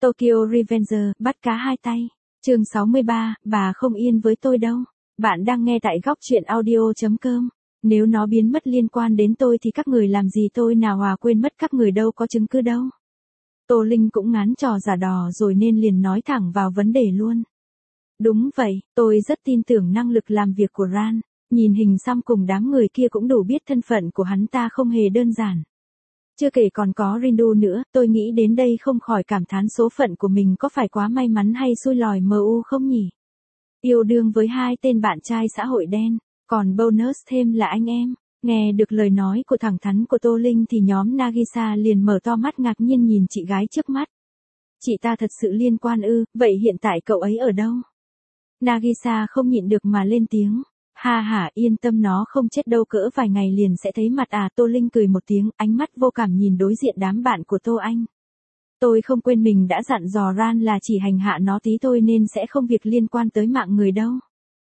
Tokyo Revenger, bắt cá hai tay. Chương 63, bà không yên với tôi đâu. Bạn đang nghe tại góc truyện audio.com. Nếu nó biến mất liên quan đến tôi thì các người làm gì tôi nào hòa quên mất các người đâu có chứng cứ đâu. Tô Linh cũng ngán trò giả đò rồi nên liền nói thẳng vào vấn đề luôn. Đúng vậy, tôi rất tin tưởng năng lực làm việc của Ran. Nhìn hình xăm cùng đám người kia cũng đủ biết thân phận của hắn ta không hề đơn giản. Chưa kể còn có Rindu nữa, tôi nghĩ đến đây không khỏi cảm thán số phận của mình có phải quá may mắn hay xui lòi MU không nhỉ? Yêu đương với hai tên bạn trai xã hội đen, còn bonus thêm là anh em. Nghe được lời nói của thẳng thắn của Tô Linh thì nhóm Nagisa liền mở to mắt ngạc nhiên nhìn chị gái trước mắt. Chị ta thật sự liên quan ư, vậy hiện tại cậu ấy ở đâu? Nagisa không nhịn được mà lên tiếng. Ha ha, yên tâm nó không chết đâu, cỡ vài ngày liền sẽ thấy mặt à. Tô Linh cười một tiếng, ánh mắt vô cảm nhìn đối diện đám bạn của Tô Anh. Tôi không quên mình đã dặn dò Ran là chỉ hành hạ nó tí thôi nên sẽ không việc liên quan tới mạng người đâu.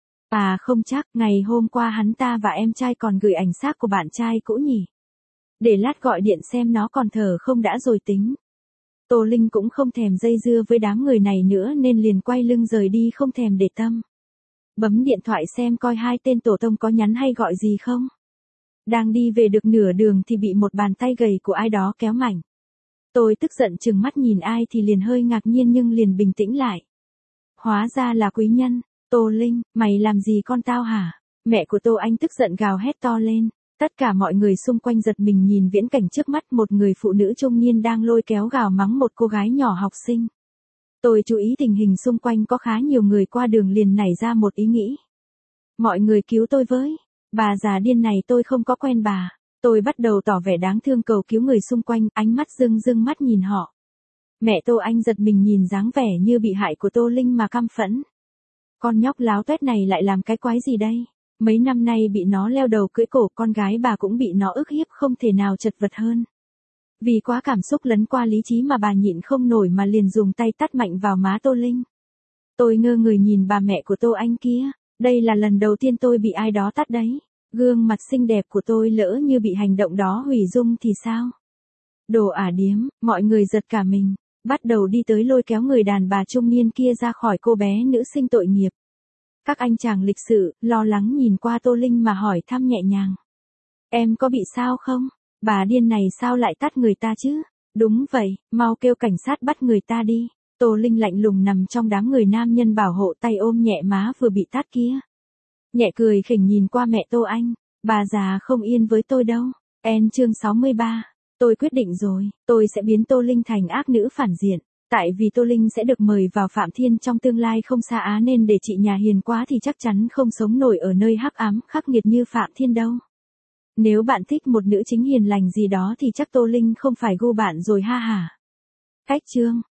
À không chắc, ngày hôm qua hắn ta và em trai còn gửi ảnh xác của bạn trai cũ nhỉ. Để lát gọi điện xem nó còn thở không đã rồi tính. Tô Linh cũng không thèm dây dưa với đám người này nữa nên liền quay lưng rời đi không thèm để tâm. Bấm điện thoại xem coi hai tên tổ tông có nhắn hay gọi gì không. Đang đi về được nửa đường thì bị một bàn tay gầy của ai đó kéo mạnh. Tôi tức giận chừng mắt nhìn ai thì liền hơi ngạc nhiên nhưng liền bình tĩnh lại. Hóa ra là quý nhân. Tô Linh, mày làm gì con tao hả? Mẹ của Tô Anh tức giận gào hét to lên. Tất cả mọi người xung quanh giật mình nhìn viễn cảnh trước mắt, một người phụ nữ trung niên đang lôi kéo gào mắng một cô gái nhỏ học sinh. Tôi chú ý tình hình xung quanh có khá nhiều người qua đường liền nảy ra một ý nghĩ. Mọi người cứu tôi với. Bà già điên này tôi không có quen bà. Tôi bắt đầu tỏ vẻ đáng thương cầu cứu người xung quanh, ánh mắt rưng mắt nhìn họ. Mẹ Tô Anh giật mình nhìn dáng vẻ như bị hại của Tô Linh mà căm phẫn. Con nhóc láo tuét này lại làm cái quái gì đây? Mấy năm nay bị nó leo đầu cưỡi cổ, con gái bà cũng bị nó ức hiếp không thể nào chật vật hơn. Vì quá cảm xúc lấn qua lý trí mà bà nhịn không nổi mà liền dùng tay tát mạnh vào má Tô Linh. Tôi ngơ người nhìn bà mẹ của Tô Anh kia, đây là lần đầu tiên tôi bị ai đó tát đấy. Gương mặt xinh đẹp của tôi lỡ như bị hành động đó hủy dung thì sao? Đồ ả điếm, mọi người giật cả mình, bắt đầu đi tới lôi kéo người đàn bà trung niên kia ra khỏi cô bé nữ sinh tội nghiệp. Các anh chàng lịch sự, lo lắng nhìn qua Tô Linh mà hỏi thăm nhẹ nhàng. Em có bị sao không? Bà điên này sao lại tát người ta chứ? Đúng vậy, mau kêu cảnh sát bắt người ta đi. Tô Linh lạnh lùng nằm trong đám người nam nhân bảo hộ, tay ôm nhẹ má vừa bị tát kia. Nhẹ cười khỉnh nhìn qua mẹ Tô Anh. Bà già không yên với tôi đâu. Chương 63. Tôi quyết định rồi, tôi sẽ biến Tô Linh thành ác nữ phản diện. Tại vì Tô Linh sẽ được mời vào Phạm Thiên trong tương lai không xa á, nên để chị nhà hiền quá thì chắc chắn không sống nổi ở nơi hắc ám khắc nghiệt như Phạm Thiên đâu. Nếu bạn thích một nữ chính hiền lành gì đó thì chắc Tô Linh không phải gu bạn rồi ha hả. Cách chương.